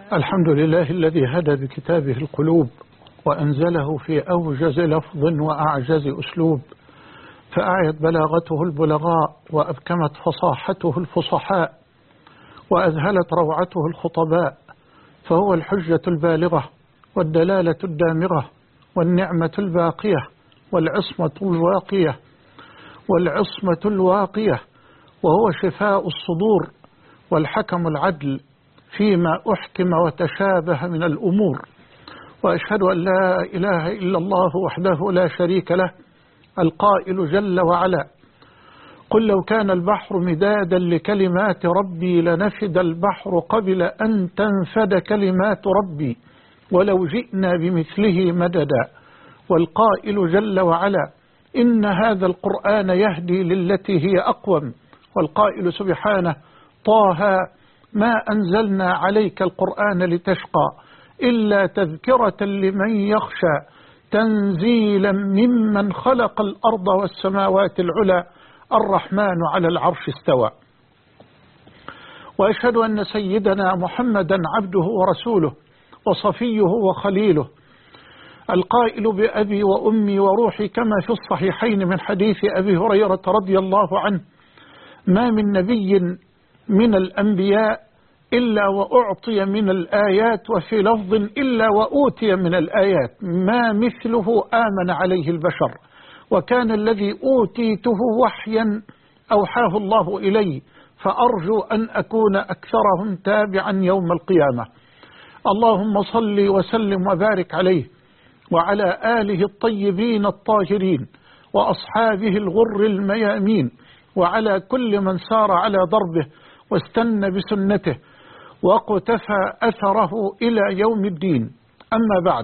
الحمد لله الذي هدى بكتابه القلوب وأنزله في أوجز لفظ وأعجز أسلوب، فأعيت بلاغته البلغاء وأبكمت فصاحته الفصحاء وأذهلت روعته الخطباء، فهو الحجة البالغة والدلالة الدامغة والنعمة الباقية والعصمة الواقية، وهو شفاء الصدور والحكم العدل فيما أحكم وتشابه من الأمور. وأشهد أن لا إله إلا الله وحده لا شريك له القائل جل وعلا: قل لو كان البحر مدادا لكلمات ربي لنفد البحر قبل أن تنفد كلمات ربي ولو جئنا بمثله مددا. والقائل جل وعلا: إن هذا القرآن يهدي للتي هي أقوم. والقائل سبحانه: طه ما أنزلنا عليك القرآن لتشقى إلا تذكرة لمن يخشى تنزيلا ممن خلق الأرض والسماوات العلى الرحمن على العرش استوى. وأشهد أن سيدنا محمدا عبده ورسوله وصفيه وخليله، القائل بأبي وأمي وروحي كما في الصحيحين من حديث أبي هريرة رضي الله عنه: ما من نبي من الأنبياء إلا وأعطي من الآيات، وفي لفظ إلا وأوتي من الآيات ما مثله آمن عليه البشر، وكان الذي أوتيته وحيا أوحاه الله إلي، فأرجو أن أكون أكثرهم تابعا يوم القيامة. اللهم صل وسلم وبارك عليه وعلى آله الطيبين الطاهرين وأصحابه الغر الميامين، وعلى كل من سار على ضربه واستنى بسنته وقتفى أثره إلى يوم الدين. أما بعد،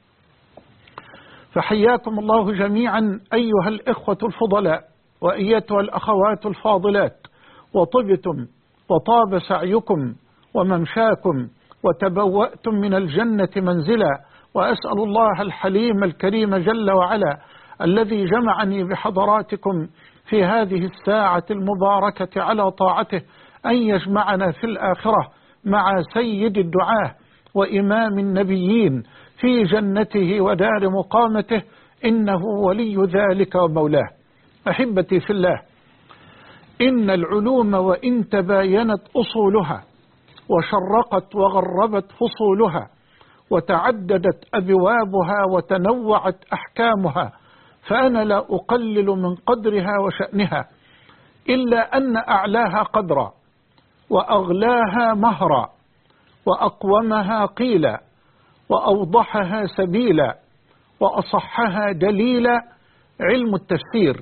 فحياكم الله جميعا أيها الإخوة الفضلاء وأيتها الأخوات الفاضلات، وطبتم وطاب سعيكم وممشاكم وتبوأتم من الجنة منزلا. وأسأل الله الحليم الكريم جل وعلا الذي جمعني بحضراتكم في هذه الساعة المباركة على طاعته أن يجمعنا في الآخرة مع سيد الدعاة وإمام النبيين في جنته ودار مقامته، إنه ولي ذلك ومولاه. أحبتي في الله، إن العلوم وإن تباينت أصولها وشرقت وغربت فصولها وتعددت أبوابها وتنوعت أحكامها، فأنا لا أقلل من قدرها وشأنها، إلا أن أعلاها قدرا وأغلاها مهرا وأقومها قيلا وأوضحها سبيلا وأصحها دليلا علم التفسير،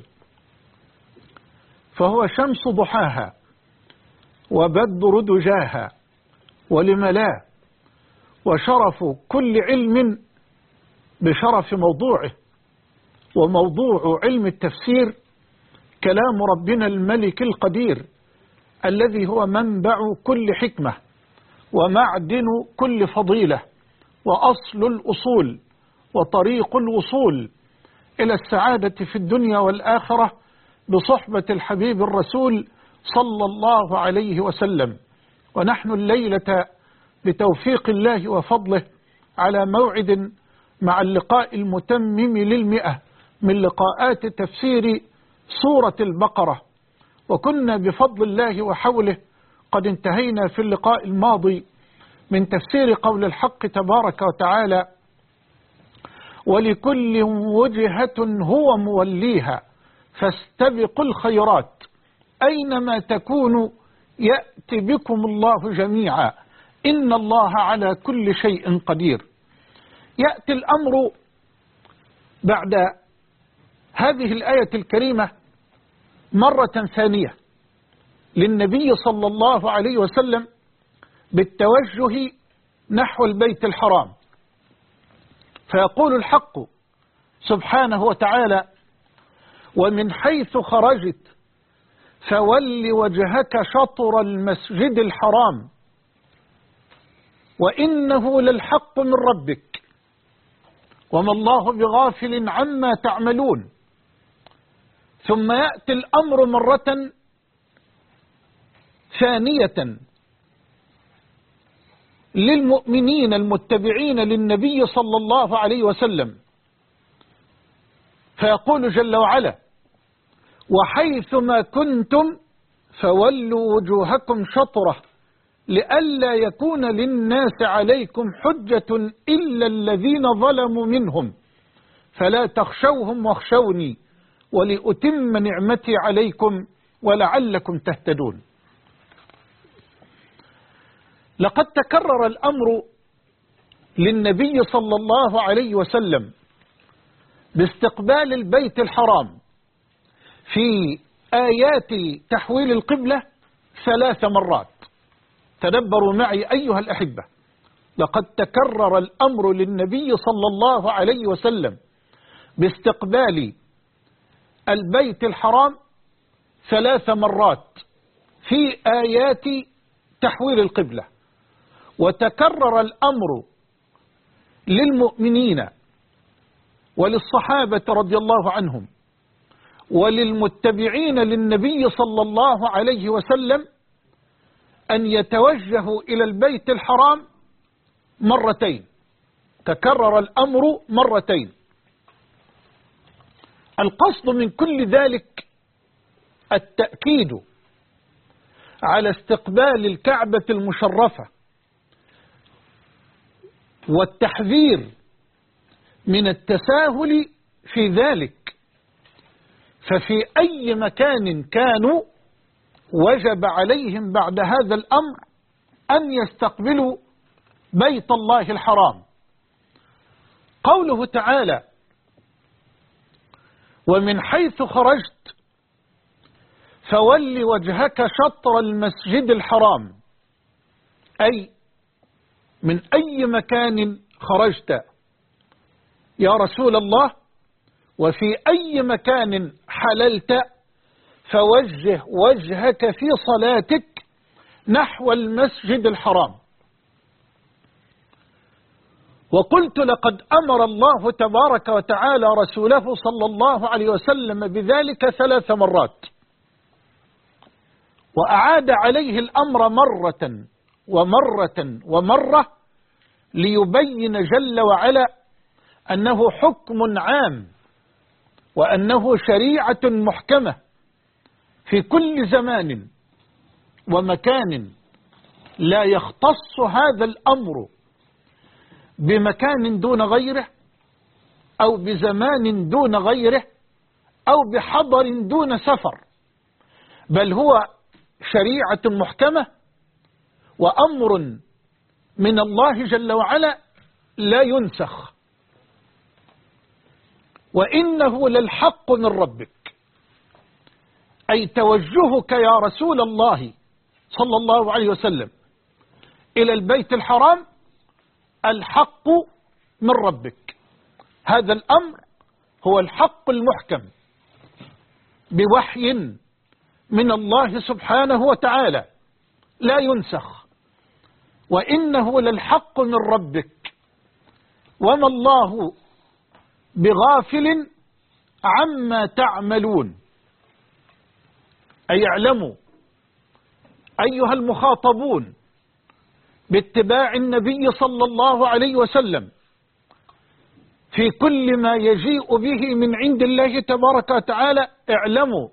فهو شمس ضحاها وبدر دجاها ولملاه، وشرف كل علم بشرف موضوعه. وموضوع علم التفسير كلام ربنا الملك القدير الذي هو منبع كل حكمة ومعدن كل فضيلة وأصل الأصول وطريق الوصول إلى السعادة في الدنيا والآخرة بصحبة الحبيب الرسول صلى الله عليه وسلم. ونحن الليلة بتوفيق الله وفضله على موعد مع اللقاء المتمم للمئة من لقاءات تفسير سورة البقرة، وكنا بفضل الله وحوله قد انتهينا في اللقاء الماضي من تفسير قول الحق تبارك وتعالى: ولكل وجهة هو موليها فاستبقوا الخيرات أينما تكونوا يأتي بكم الله جميعا إن الله على كل شيء قدير. يأتي الأمر بعد هذه الآية الكريمة مرة ثانية للنبي صلى الله عليه وسلم بالتوجه نحو البيت الحرام، فيقول الحق سبحانه وتعالى: ومن حيث خرجت فول وجهك شطر المسجد الحرام وإنه للحق من ربك وما الله بغافل عما تعملون. ثم يأتي الأمر مرة ثانية للمؤمنين المتبعين للنبي صلى الله عليه وسلم، فيقول جل وعلا: وحيثما كنتم فولوا وجوهكم شطرة لئلا يكون للناس عليكم حجة إلا الذين ظلموا منهم فلا تخشوهم واخشوني ولأتم نعمتي عليكم ولعلكم تهتدون. لقد تكرر الأمر للنبي صلى الله عليه وسلم باستقبال البيت الحرام في آيات تحويل القبلة 3 مرات. تدبروا معي أيها الأحبة، لقد تكرر الأمر للنبي صلى الله عليه وسلم باستقبال البيت الحرام 3 مرات في آيات تحويل القبلة، وتكرر الأمر للمؤمنين وللصحابة رضي الله عنهم وللمتبعين للنبي صلى الله عليه وسلم أن يتوجهوا إلى البيت الحرام مرتين. تكرر الأمر مرتين. القصد من كل ذلك التأكيد على استقبال الكعبة المشرفة والتحذير من التساهل في ذلك، ففي أي مكان كانوا وجب عليهم بعد هذا الأمر أن يستقبلوا بيت الله الحرام. قوله تعالى: ومن حيث خرجت فول وجهك شطر المسجد الحرام، أي من أي مكان خرجت يا رسول الله وفي أي مكان حللت فوجه وجهك في صلاتك نحو المسجد الحرام. وقلت: لقد أمر الله تبارك وتعالى رسوله صلى الله عليه وسلم بذلك 3 مرات، وأعاد عليه الأمر مرة ومرة ومرة ليبين جل وعلا أنه حكم عام وأنه شريعة محكمة في كل زمان ومكان، لا يختص هذا الأمر بمكان دون غيره أو بزمان دون غيره أو بحضر دون سفر، بل هو شريعة محكمة وأمر من الله جل وعلا لا ينسخ. وإنه للحق من ربك، أي توجهك يا رسول الله صلى الله عليه وسلم إلى البيت الحرام الحق من ربك. هذا الأمر هو الحق المحكم بوحي من الله سبحانه وتعالى لا ينسخ. وإنه للحق من ربك وما الله بغافل عما تعملون. أي اعلموا أيها المخاطبون باتباع النبي صلى الله عليه وسلم في كل ما يجيء به من عند الله تبارك وتعالى، اعلموا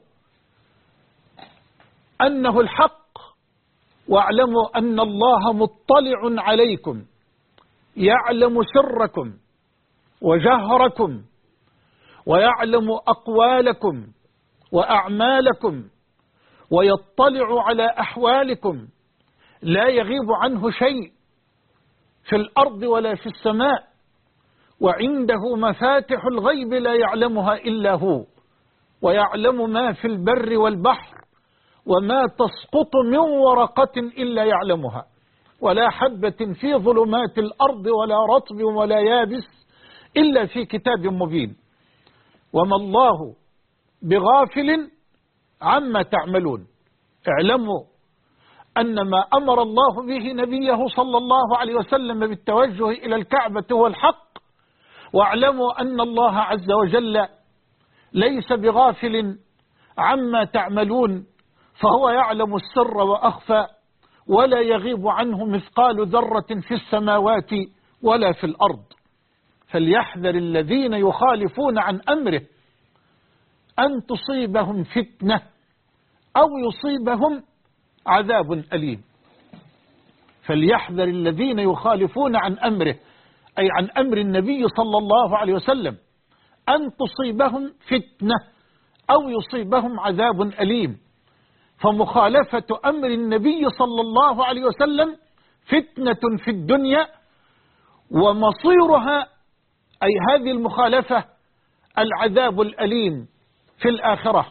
أنه الحق، واعلموا أن الله مطلع عليكم يعلم سركم وجهركم ويعلم أقوالكم وأعمالكم ويطلع على أحوالكم، لا يغيب عنه شيء في الأرض ولا في السماء، وعنده مفاتح الغيب لا يعلمها إلا هو، ويعلم ما في البر والبحر وما تسقط من ورقة إلا يعلمها، ولا حبة في ظلمات الأرض ولا رطب ولا يابس إلا في كتاب مبين. وما الله بغافل عما تعملون. اعلموا أن ما أمر الله به نبيه صلى الله عليه وسلم بالتوجه إلى الكعبة هو الحق، واعلموا أن الله عز وجل ليس بغافل عما تعملون، فهو يعلم السر وأخفى، ولا يغيب عنه مثقال ذرة في السماوات ولا في الأرض. فليحذر الذين يخالفون عن أمره أن تصيبهم فتنة أو يصيبهم عذاب أليم. فليحذر الذين يخالفون عن أمره، أي عن أمر النبي صلى الله عليه وسلم، أن تصيبهم فتنة أو يصيبهم عذاب أليم. فمخالفة أمر النبي صلى الله عليه وسلم فتنة في الدنيا، ومصيرها أي هذه المخالفة العذاب الأليم في الآخرة.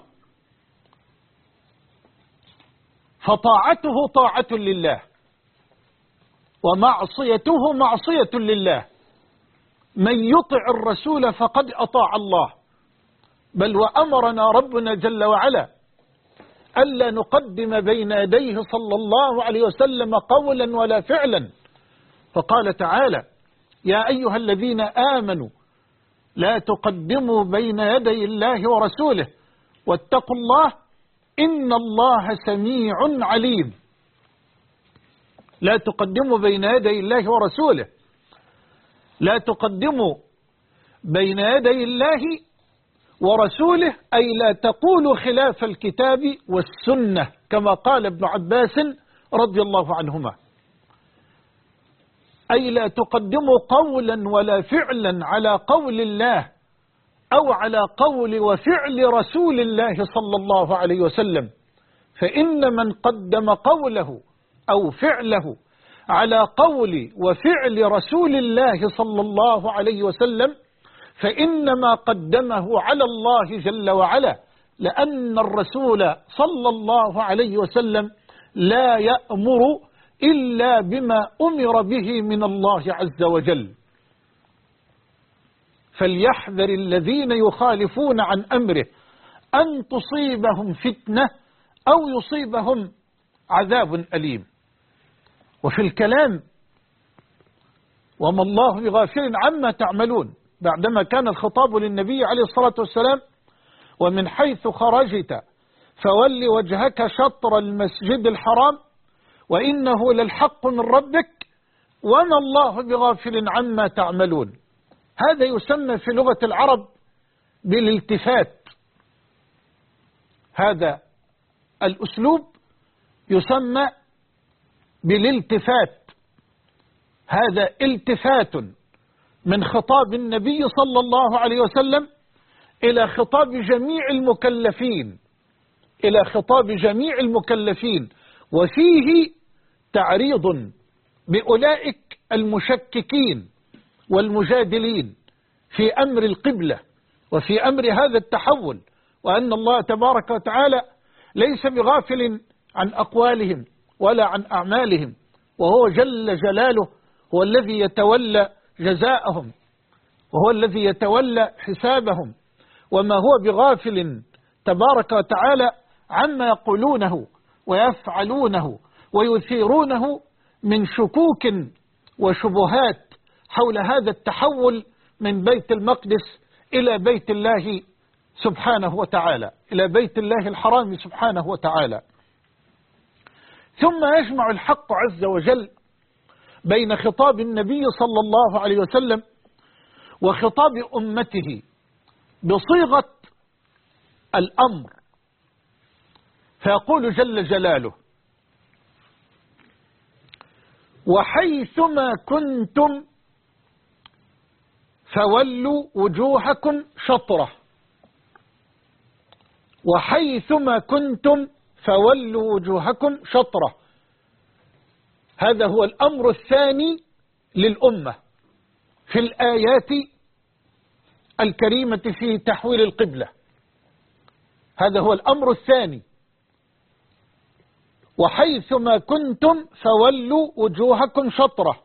فطاعته طاعة لله، ومعصيته معصية لله. من يطع الرسول فقد أطاع الله، بل وأمرنا ربنا جل وعلا ألا نقدم بين يديه صلى الله عليه وسلم قولا ولا فعلا. فقال تعالى: يا أيها الذين آمنوا لا تقدموا بين يدي الله ورسوله واتقوا الله إن الله سميع عليم. لا تقدموا بين يدي الله ورسوله، لا تقدموا بين يدي الله ورسوله، أي لا تقولوا خلاف الكتاب والسنة، كما قال ابن عباس رضي الله عنهما. أي لا تقدموا قولا ولا فعلا على قول الله أو على قول وفعل رسول الله صلى الله عليه وسلم. فإن من قدم قوله أو فعله على قول وفعل رسول الله صلى الله عليه وسلم فإنما قدمه على الله جل وعلا، لأن الرسول صلى الله عليه وسلم لا يأمر إلا بما أمر به من الله عز وجل. فليحذر الذين يخالفون عن أمره أن تصيبهم فتنة أو يصيبهم عذاب أليم. وفي الكلام: وما الله بغافل عما تعملون، بعدما كان الخطاب للنبي عليه الصلاة والسلام: ومن حيث خرجت فول وجهك شطر المسجد الحرام وإنه للحق من ربك وما الله بغافل عما تعملون. هذا يسمى في لغة العرب بالالتفات. هذا الأسلوب يسمى بالالتفات. هذا التفات من خطاب النبي صلى الله عليه وسلم إلى خطاب جميع المكلفين، إلى خطاب جميع المكلفين، وفيه تعريض بأولئك المشككين والمجادلين في أمر القبلة وفي أمر هذا التحول، وأن الله تبارك وتعالى ليس بغافل عن أقوالهم ولا عن أعمالهم، وهو جل جلاله هو الذي يتولى جزاءهم وهو الذي يتولى حسابهم، وما هو بغافل تبارك وتعالى عما يقولونه ويفعلونه ويثيرونه من شكوك وشبهات حول هذا التحول من بيت المقدس إلى بيت الله سبحانه وتعالى، إلى بيت الله الحرام سبحانه وتعالى. ثم يجمع الحق عز وجل بين خطاب النبي صلى الله عليه وسلم وخطاب أمته بصيغة الأمر، فيقول جل جلاله: وحيثما كنتم فولوا وجوهكم شطرة. وحيثما كنتم فولوا وجوهكم شطرة. هذا هو الأمر الثاني للأمة في الآيات الكريمة في تحويل القبلة. هذا هو الأمر الثاني. وحيثما كنتم فولوا وجوهكم شطرة.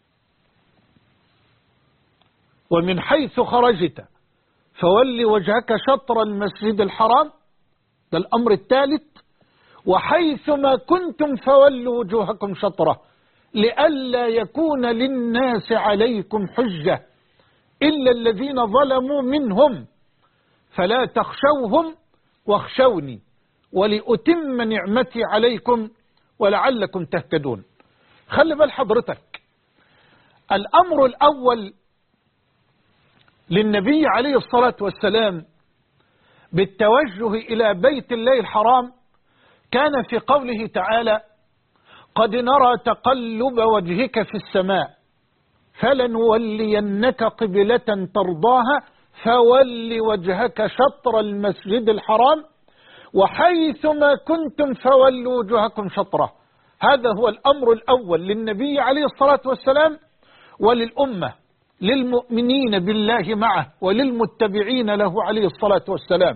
ومن حيث خرجت فول وجهك شطر المسجد الحرام، ده الأمر الثالث. وحيثما كنتم فولوا وجوهكم شطرة لئلا يكون للناس عليكم حجة إلا الذين ظلموا منهم فلا تخشوهم واخشوني ولأتم نعمتي عليكم ولعلكم تهتدون. خلي بال حضرتك، الأمر الأول للنبي عليه الصلاة والسلام بالتوجه إلى بيت الله الحرام كان في قوله تعالى: قد نرى تقلب وجهك في السماء فلنولينك قبلة ترضاها فول وجهك شطر المسجد الحرام وحيثما كنتم فولوا وجوهكم شطره. هذا هو الأمر الأول للنبي عليه الصلاة والسلام وللأمة، للمؤمنين بالله معه وللمتبعين له عليه الصلاة والسلام.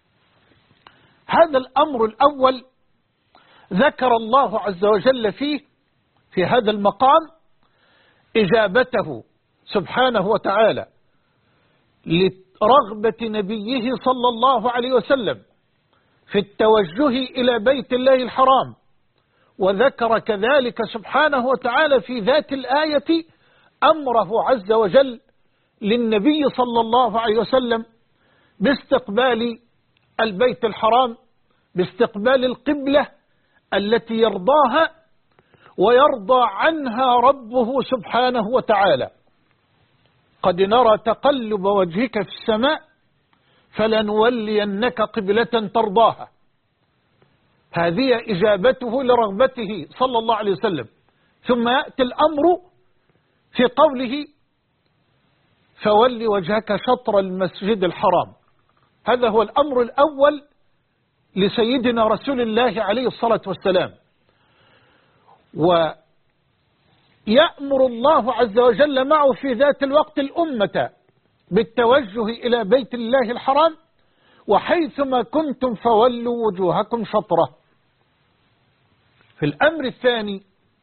هذا الأمر الأول ذكر الله عز وجل فيه في هذا المقام إجابته سبحانه وتعالى لرغبة نبيه صلى الله عليه وسلم في التوجه إلى بيت الله الحرام، وذكر كذلك سبحانه وتعالى في ذات الآية أمره عز وجل للنبي صلى الله عليه وسلم باستقبال البيت الحرام، باستقبال القبلة التي يرضاها ويرضى عنها ربه سبحانه وتعالى. قد نرى تقلب وجهك في السماء فلنولينك قبلة ترضاها. هذه إجابته لرغبته صلى الله عليه وسلم. ثم يأتي الأمر في قوله: فول وجهك شطر المسجد الحرام. هذا هو الأمر الأول لسيدنا رسول الله عليه الصلاة والسلام. ويأمر الله عز وجل معه في ذات الوقت الأمة بالتوجه إلى بيت الله الحرام: وحيثما كنتم فولوا وجوهكم شطره. في الأمر الثاني: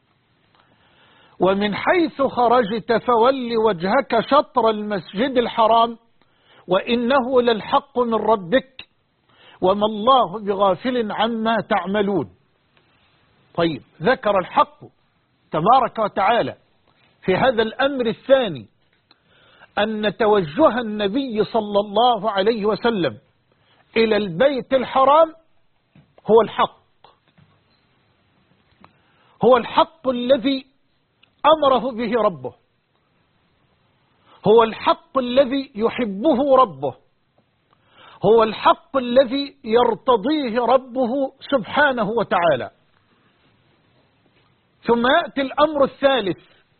ومن حيث خرجت فول وجهك شطر المسجد الحرام وإنه للحق من ربك وما الله بغافل عما تعملون. طيب، ذكر الحق تبارك وتعالى في هذا الأمر الثاني أن توجه النبي صلى الله عليه وسلم إلى البيت الحرام هو الحق، هو الحق الذي أمره به ربه، هو الحق الذي يحبه ربه، هو الحق الذي يرتضيه ربه سبحانه وتعالى. ثم يأتي الأمر الثالث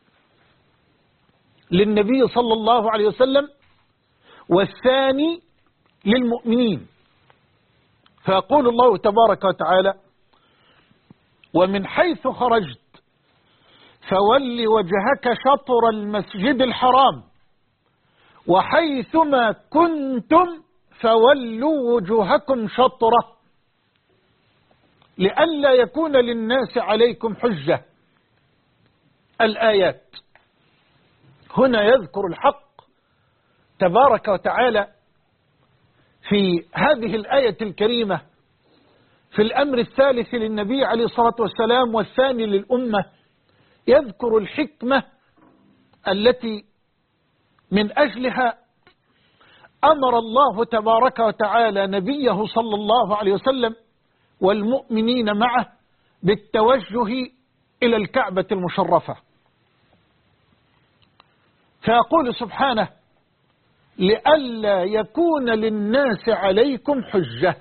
للنبي صلى الله عليه وسلم والثاني للمؤمنين، فيقول الله تبارك وتعالى: ومن حيث خرجت فول وجهك شطر المسجد الحرام وحيثما كنتم فولوا وجوهكم شطره لئلا يكون للناس عليكم حجة. الآيات هنا يذكر الحق تبارك وتعالى في هذه الآية الكريمة في الأمر الثالث للنبي عليه الصلاة والسلام والثاني للأمة، يذكر الحكمة التي من أجلها أمر الله تبارك وتعالى نبيه صلى الله عليه وسلم والمؤمنين معه بالتوجه إلى الكعبة المشرفة. فيقول سبحانه: لئلا يكون للناس عليكم حجة.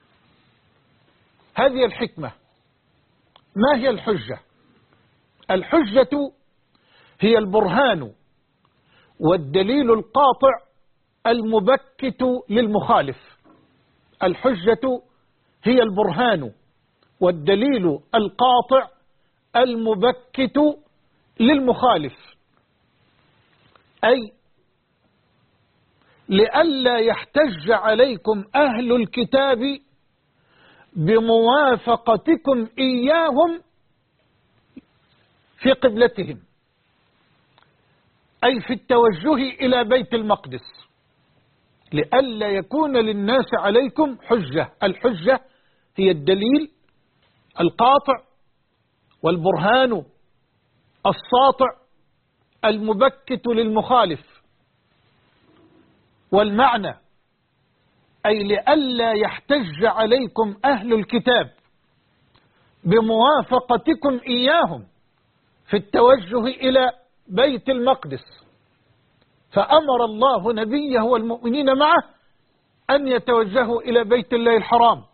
هذه الحكمة. ما هي الحجة؟ الحجة هي البرهان والدليل القاطع المبكت للمخالف. الحجة هي البرهان والدليل القاطع المبكت للمخالف، أي لئلا يحتج عليكم أهل الكتاب بموافقتكم إياهم في قبلتهم، أي في التوجه إلى بيت المقدس، لئلا يكون للناس عليكم حجة. الحجة هي الدليل القاطع والبرهان الساطع المبكت للمخالف. والمعنى أي لئلا يحتج عليكم أهل الكتاب بموافقتكم إياهم في التوجه إلى بيت المقدس، فأمر الله نبيه والمؤمنين معه أن يتوجهوا إلى بيت الله الحرام.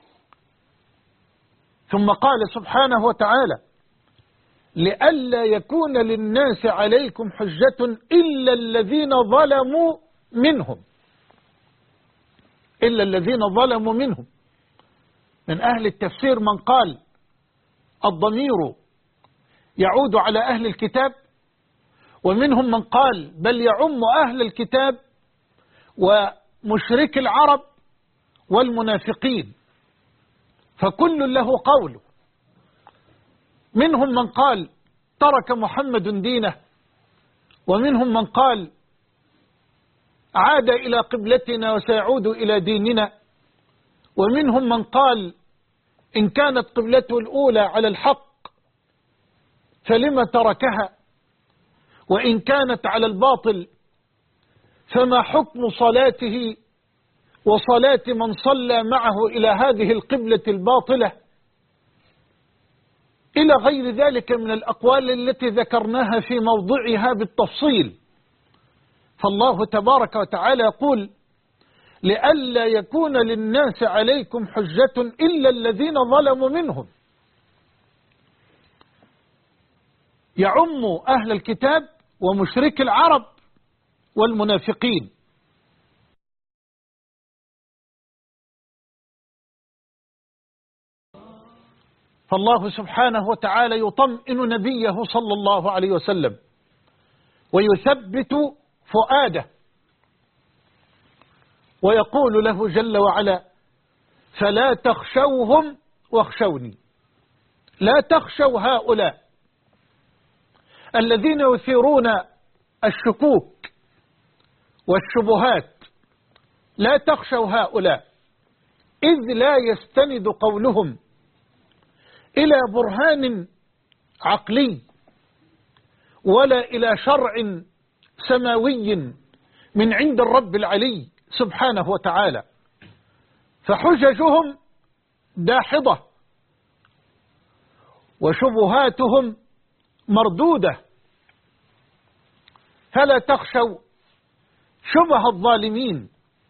ثم قال سبحانه وتعالى: لئلا يكون للناس عليكم حجة إلا الذين ظلموا منهم. إلا الذين ظلموا منهم. من أهل التفسير من قال الضمير يعود على أهل الكتاب، ومنهم من قال بل يعم أهل الكتاب ومشرك العرب والمنافقين، فكل له قول. منهم من قال ترك محمد دينه، ومنهم من قال عاد إلى قبلتنا وسيعود إلى ديننا، ومنهم من قال إن كانت قبلته الأولى على الحق فلما تركها، وإن كانت على الباطل فما حكم صلاته وصلاة من صلى معه إلى هذه القبلة الباطلة، إلى غير ذلك من الأقوال التي ذكرناها في موضعها بالتفصيل. فالله تبارك وتعالى يقول: لئلا يكون للناس عليكم حجة إلا الذين ظلموا منهم. يعم أهل الكتاب ومشرك العرب والمنافقين. فالله سبحانه وتعالى يطمئن نبيه صلى الله عليه وسلم ويثبت فؤاده، ويقول له جل وعلا: فلا تخشوهم واخشوني. لا تخشوا هؤلاء الذين يثيرون الشكوك والشبهات، لا تخشوا هؤلاء، إذ لا يستند قولهم إلى برهان عقلي ولا إلى شرع سماوي من عند الرب العلي سبحانه وتعالى، فحججهم داحضة وشبهاتهم مردودة. فلا تخشوا شبه الظالمين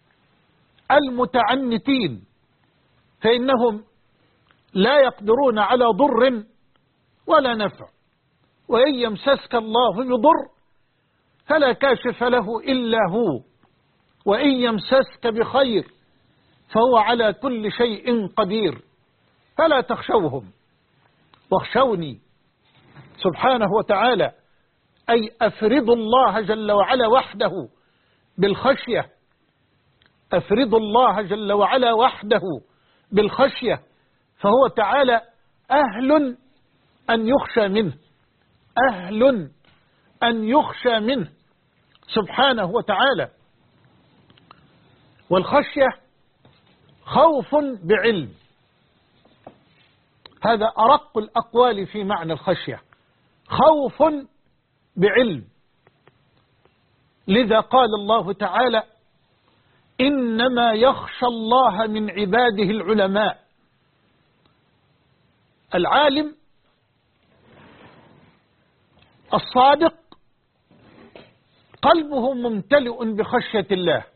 المتعنتين، فإنهم لا يقدرون على ضر ولا نفع، وإن يمسسك الله بضر فلا كاشف له إلا هو، وإن يمسسك بخير فهو على كل شيء قدير. فلا تخشوهم واخشوني سبحانه وتعالى، أي أفردوا الله جل وعلا وحده بالخشية. أفردوا الله جل وعلا وحده بالخشية، فهو تعالى أهل أن يخشى منه، أهل أن يخشى منه سبحانه وتعالى. والخشية خوف بعلم، هذا أرق الأقوال في معنى الخشية، خوف بعلم. لذا قال الله تعالى: إنما يخشى الله من عباده العلماء. العالم الصادق قلبه ممتلئ بخشية الله،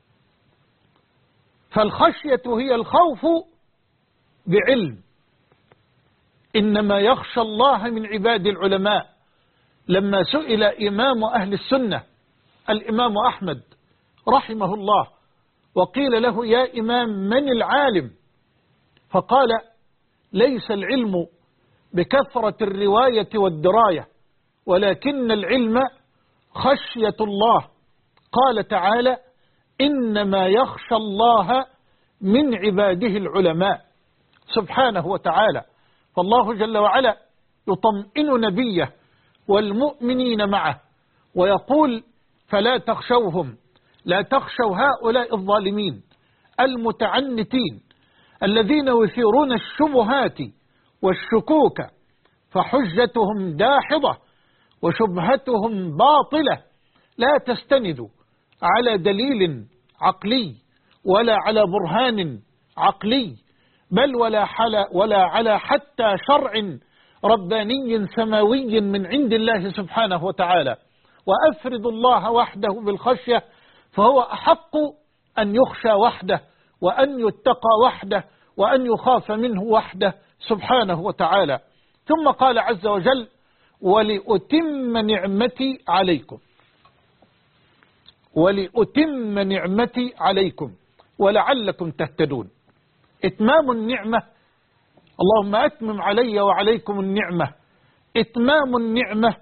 فالخشية هي الخوف بعلم. إنما يخشى الله من عباد العلماء. لما سئل إمام أهل السنة الإمام أحمد رحمه الله وقيل له: يا إمام من العالم؟ فقال: ليس العلم بكثرة الرواية والدراية، ولكن العلم خشية الله. قال تعالى: إنما يخشى الله من عباده العلماء سبحانه وتعالى. فالله جل وعلا يطمئن نبيه والمؤمنين معه ويقول: فلا تخشوهم، لا تخشوا هؤلاء الظالمين المتعنتين الذين يثيرون الشبهات والشكوك، فحجتهم داحضة وشبهتهم باطلة، لا تستند على دليل عقلي ولا على برهان عقلي، بل ولا على حتى شرع رباني سماوي من عند الله سبحانه وتعالى. وأفرد الله وحده بالخشية، فهو أحق أن يخشى وحده، وأن يتقى وحده، وأن يخاف منه وحده سبحانه وتعالى. ثم قال عز وجل: ولأتم نعمتي عليكم، ولأتم نعمتي عليكم ولعلكم تهتدون. إتمام النعمة، اللهم أتمم علي وعليكم النعمة. إتمام النعمة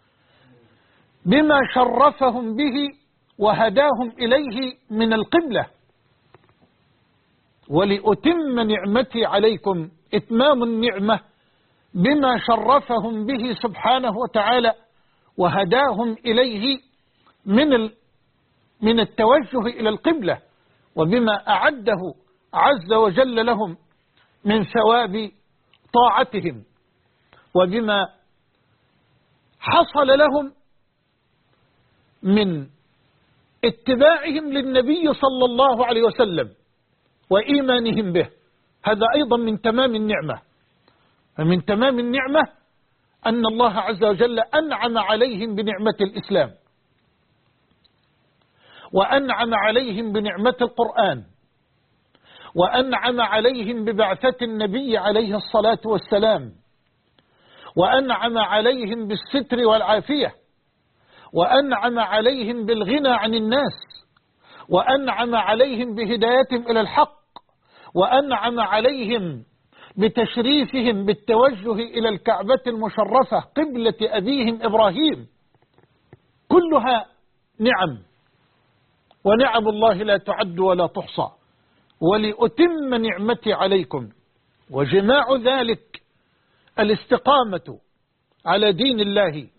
بما شرفهم به وهداهم إليه من القبلة. ولأتم نعمتي عليكم، إتمام النعمة بما شرفهم به سبحانه وتعالى وهداهم إليه من التوجه إلى القبلة، وبما أعده عز وجل لهم من ثواب طاعتهم، وبما حصل لهم من اتباعهم للنبي صلى الله عليه وسلم وإيمانهم به. هذا أيضا من تمام النعمة. فمن تمام النعمة أن الله عز وجل أنعم عليهم بنعمة الإسلام، وأنعم عليهم بنعمة القرآن، وأنعم عليهم ببعثة النبي عليه الصلاة والسلام، وأنعم عليهم بالستر والعافية، وأنعم عليهم بالغنى عن الناس، وأنعم عليهم بهدايتهم إلى الحق، وأنعم عليهم بتشريفهم بالتوجه إلى الكعبة المشرفة قبلة أبيهم إبراهيم. كلها نعم، ونعم الله لا تعد ولا تحصى. ولأتم نعمتي عليكم، وجماع ذلك الاستقامة على دين الله،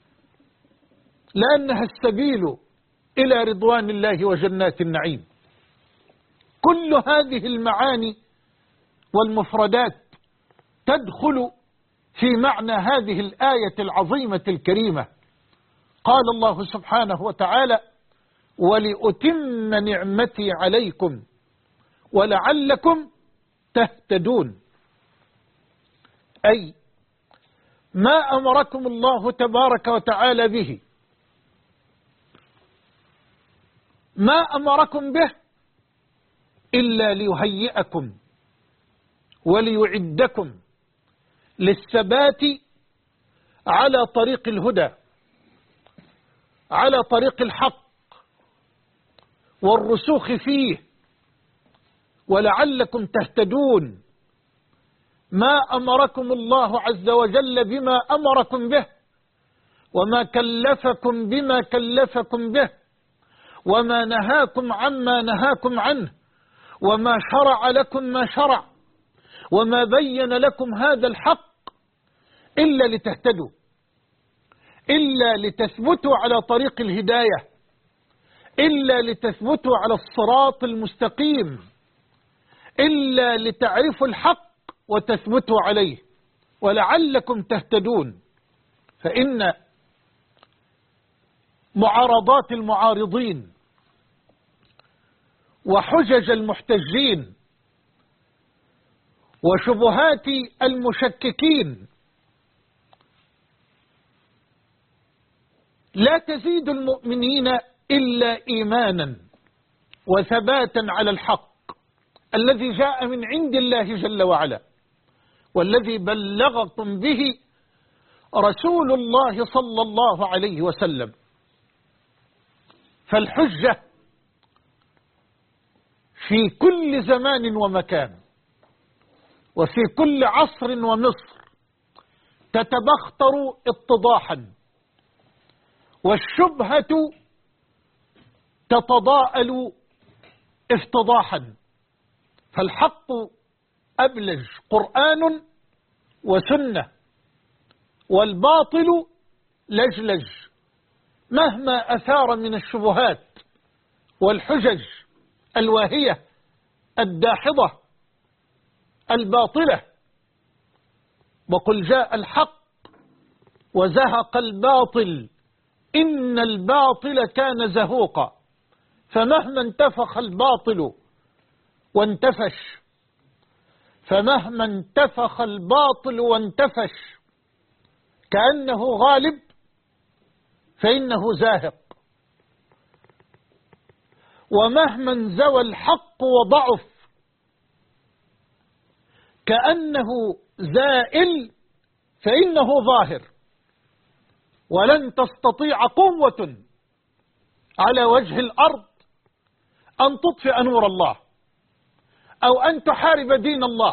لأنها السبيل إلى رضوان الله وجنات النعيم. كل هذه المعاني والمفردات تدخل في معنى هذه الآية العظيمة الكريمة. قال الله سبحانه وتعالى: ولأتم نعمتي عليكم ولعلكم تهتدون. أي ما أمركم الله تبارك وتعالى به، ما أمركم به إلا ليهيئكم وليعدكم للثبات على طريق الهدى، على طريق الحق والرسوخ فيه، ولعلكم تهتدون. ما أمركم الله عز وجل بما أمركم به، وما كلفكم بما كلفكم به، وما نهاكم عما نهاكم عنه، وما شرع لكم ما شرع، وما بين لكم هذا الحق، إلا لتهتدوا، إلا لتثبتوا على طريق الهداية، إلا لتثبتوا على الصراط المستقيم، إلا لتعرفوا الحق وتثبتوا عليه، ولعلكم تهتدون. فإن معارضات المعارضين وحجج المحتجين وشبهات المشككين لا تزيد المؤمنين إلا إيمانا وثباتا على الحق الذي جاء من عند الله جل وعلا، والذي بلغكم به رسول الله صلى الله عليه وسلم. فالحجة في كل زمان ومكان، وفي كل عصر ومصر، تتبختر اتضاحا، والشبهة تتضاءل افتضاحا. فالحق أبلج قرآن وسنة، والباطل لجلج مهما أثار من الشبهات والحجج الواهية الداحضة الباطلة. وقل جاء الحق وزهق الباطل إن الباطل كان زهوقا. فمهما انتفخ الباطل وانتفش فمهما انتفخ الباطل وانتفش كأنه غالب فإنه زاهق، ومهما انزوى الحق وضعف كأنه زائل فإنه ظاهر. ولن تستطيع قوة على وجه الأرض أن تطفئ نور الله أو أن تحارب دين الله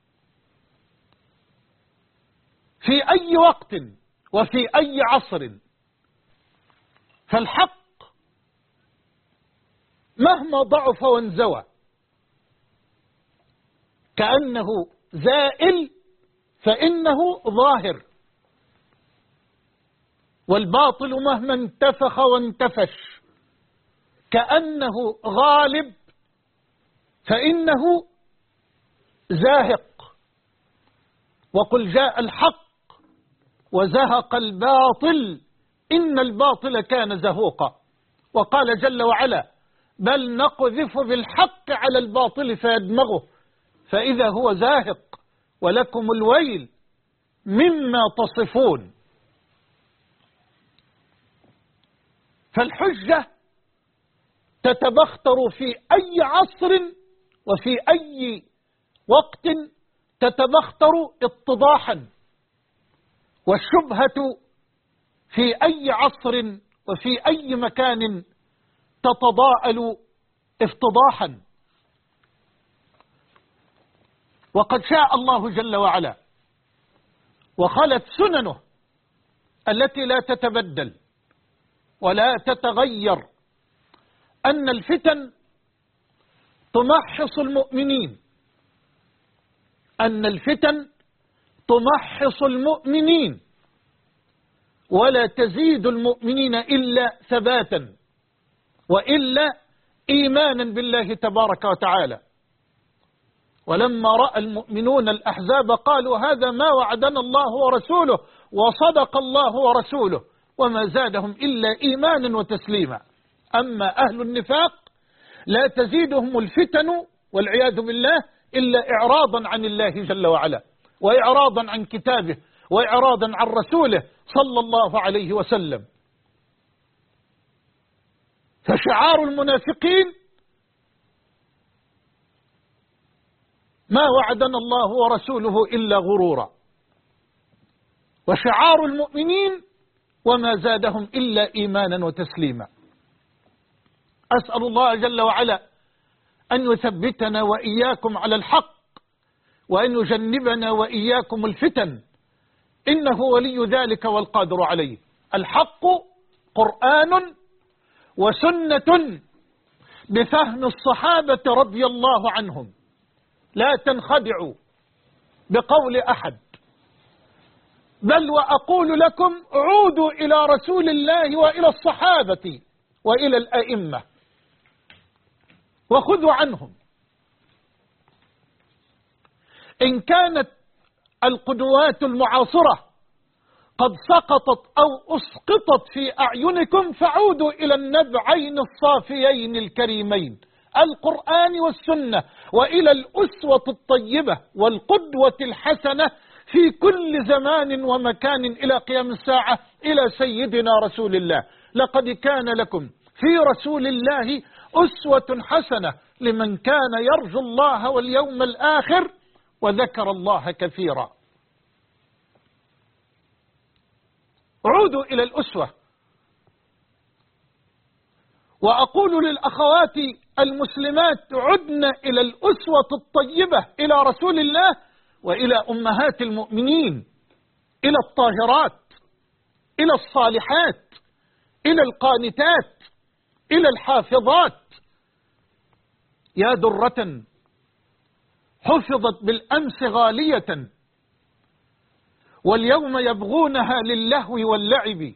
في أي وقت وفي أي عصر. فالحق مهما ضعف وانزوى كأنه زائل فإنه ظاهر، والباطل مهما انتفخ وانتفش كأنه غالب فإنه زاهق. وقل جاء الحق وزهق الباطل إن الباطل كان زهوقا. وقال جل وعلا بل نقذف بالحق على الباطل فيدمغه فإذا هو زاهق ولكم الويل مما تصفون. فالحجة تتبختر في أي عصر وفي أي وقت، تتبختر اتضاحا، والشبهة في أي عصر وفي أي مكان تتضاءل افتضاحا. وقد شاء الله جل وعلا وخلت سننه التي لا تتبدل ولا تتغير أن الفتن تمحص المؤمنين، أن الفتن تمحص المؤمنين ولا تزيد المؤمنين إلا ثباتا وإلا إيمانا بالله تبارك وتعالى. ولما رأى المؤمنون الأحزاب قالوا هذا ما وعدنا الله ورسوله وصدق الله ورسوله وما زادهم إلا إيمانا وتسليما. أما أهل النفاق لا تزيدهم الفتن والعياذ بالله إلا إعراضا عن الله جل وعلا، وإعراضا عن كتابه، وإعراضا عن رسوله صلى الله عليه وسلم. فشعار المنافقين ما وعدنا الله ورسوله إلا غرورا، وشعار المؤمنين وما زادهم إلا إيمانا وتسليما. أسأل الله جل وعلا أن يثبتنا وإياكم على الحق وأن يجنبنا وإياكم الفتن، إنه ولي ذلك والقادر عليه. الحق قرآن وسنة بفهم الصحابة رضي الله عنهم، لا تنخدعوا بقول أحد، بل وأقول لكم عودوا إلى رسول الله وإلى الصحابة وإلى الأئمة وخذوا عنهم. إن كانت القدوات المعاصرة قد سقطت أو أسقطت في أعينكم فعودوا إلى النبعين الصافيين الكريمين القرآن والسنة، وإلى الأسوة الطيبة والقدوة الحسنة في كل زمان ومكان إلى قيام الساعة إلى سيدنا رسول الله. لقد كان لكم في رسول الله أسوة حسنة لمن كان يرجو الله واليوم الآخر وذكر الله كثيرا. عودوا إلى الأسوة. وأقول للأخوات المسلمات عدنا إلى الأسوة الطيبة، إلى رسول الله وإلى أمهات المؤمنين، إلى الطاهرات، إلى الصالحات، إلى القانتات، إلى الحافظات. يا درة حفظت بالأمس غالية واليوم يبغونها للهو واللعب.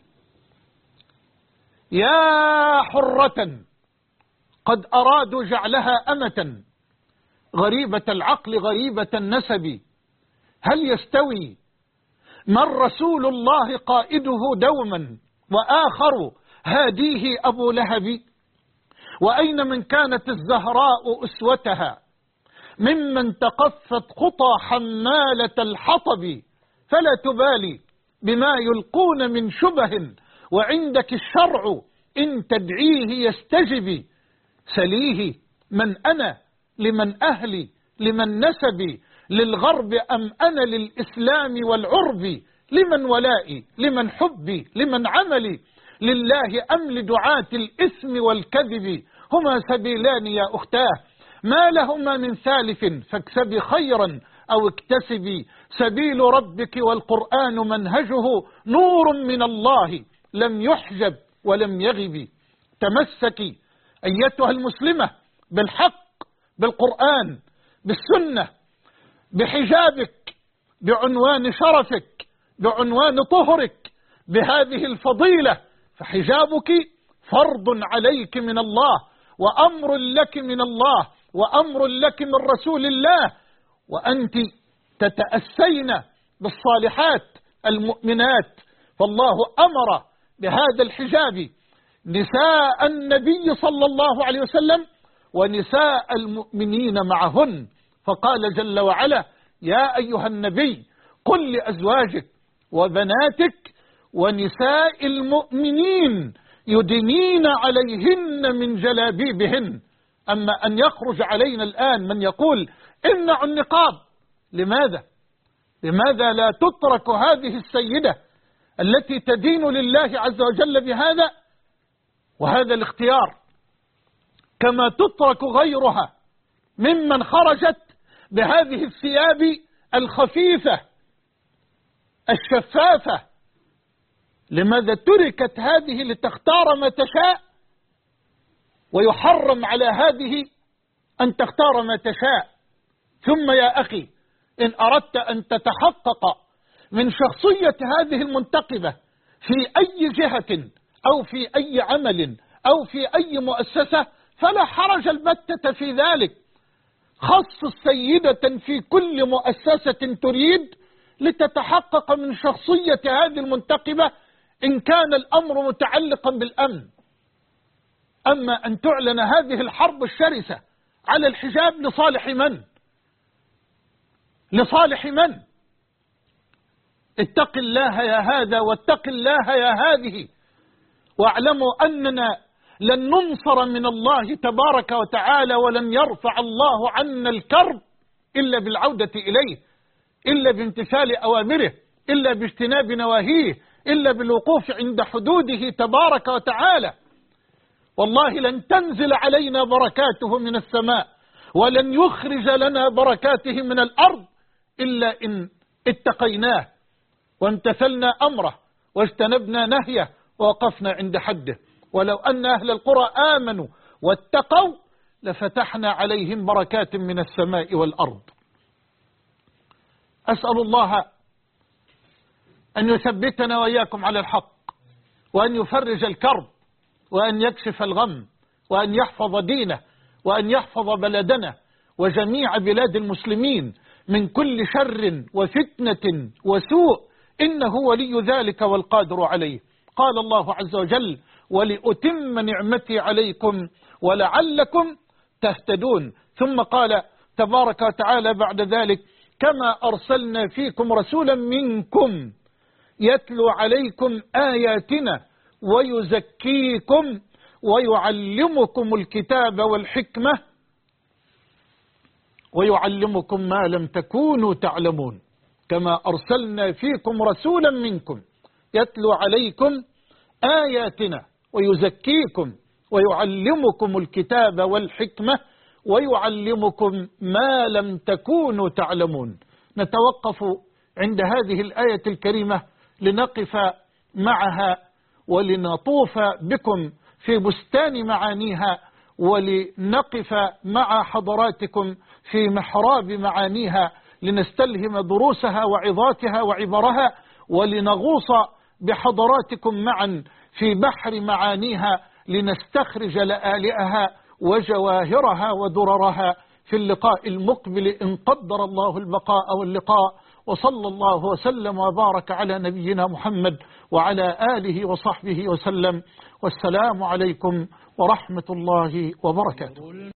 يا حرة قد أرادوا جعلها أمة غريبة العقل غريبة النسب. هل يستوي من رسول الله قائده دوما وآخر هاديه أبو لهب؟ وأين من كانت الزهراء أسوتها ممن تقفت خطى حمالة الحطب فلا تبالي بما يلقون من شبه وعندك الشرع إن تدعيه يستجب سليه من أنا لمن أهلي لمن نسبي للغرب أم أنا للإسلام والعرب لمن ولائي لمن حبي لمن عملي لله أم لدعاة الإثم والكذب هما سبيلان يا أختاه ما لهما من ثالث فاكسبي خيرا أو اكتسبي سبيل ربك والقرآن منهجه نور من الله لم يحجب ولم يغب تمسكي أيتها المسلمة بالحق بالقرآن بالسنة بحجابك بعنوان شرفك بعنوان طهرك بهذه الفضيلة فحجابك فرض عليك من الله وأمر لك من الله وأمر لك من رسول الله وأنت تتأسين بالصالحات المؤمنات فالله أمر بهذا الحجاب نساء النبي صلى الله عليه وسلم ونساء المؤمنين معهن فقال جل وعلا يا أيها النبي قل لأزواجك وبناتك ونساء المؤمنين يدنين عليهن من جلابيبهن. أما أن يخرج علينا الآن من يقول امنعوا النقاب، لماذا لا تترك هذه السيدة التي تدين لله عز وجل بهذا وهذا الاختيار كما تترك غيرها ممن خرجت بهذه الثياب الخفيفة الشفافة؟ لماذا تركت هذه لتختار ما تشاء ويحرم على هذه أن تختار ما تشاء؟ ثم يا أخي إن أردت أن تتحقق من شخصية هذه المنتقبة في أي جهة أو في أي عمل أو في أي مؤسسة فلا حرج البتة في ذلك. خصص سيدة في كل مؤسسة تريد لتتحقق من شخصية هذه المنتقبة إن كان الأمر متعلقا بالأمن. أما أن تعلن هذه الحرب الشرسة على الحجاب لصالح من؟ لصالح من؟ اتق الله يا هذا واتق الله يا هذه، واعلموا أننا لن ننصر من الله تبارك وتعالى ولن يرفع الله عنا الكرب إلا بالعودة إليه، إلا بامتثال أوامره، إلا باجتناب نواهيه، إلا بالوقوف عند حدوده تبارك وتعالى. والله لن تنزل علينا بركاته من السماء ولن يخرج لنا بركاته من الأرض إلا إن اتقيناه وامتثلنا أمره واجتنبنا نهيه ووقفنا عند حده. ولو أن أهل القرى آمنوا واتقوا لفتحنا عليهم بركات من السماء والأرض. أسأل الله أن يثبتنا وإياكم على الحق وأن يفرج الكرب وأن يكشف الغم وأن يحفظ دينه وأن يحفظ بلدنا وجميع بلاد المسلمين من كل شر وفتنة وسوء إنه ولي ذلك والقادر عليه. قال الله عز وجل ولأتم نعمتي عليكم ولعلكم تهتدون. ثم قال تبارك وتعالى بعد ذلك كما أرسلنا فيكم رسولا منكم يتلو عليكم آياتنا ويزكيكم ويعلمكم الكتاب والحكمة ويعلمكم ما لم تكونوا تعلمون. كما أرسلنا فيكم رسولا منكم يتلو عليكم آياتنا ويزكيكم ويعلمكم الكتاب والحكمة ويعلمكم ما لم تكونوا تعلمون. نتوقف عند هذه الآية الكريمة لنقف معها ولنطوف بكم في بستان معانيها ولنقف مع حضراتكم في محراب معانيها لنستلهم دروسها وعظاتها وعبرها ولنغوص بحضراتكم معا في بحر معانيها لنستخرج لآلئها وجواهرها ودررها في اللقاء المقبل إن قدر الله البقاء واللقاء. وصلى الله وسلم وبارك على نبينا محمد وعلى آله وصحبه وسلم. والسلام عليكم ورحمة الله وبركاته.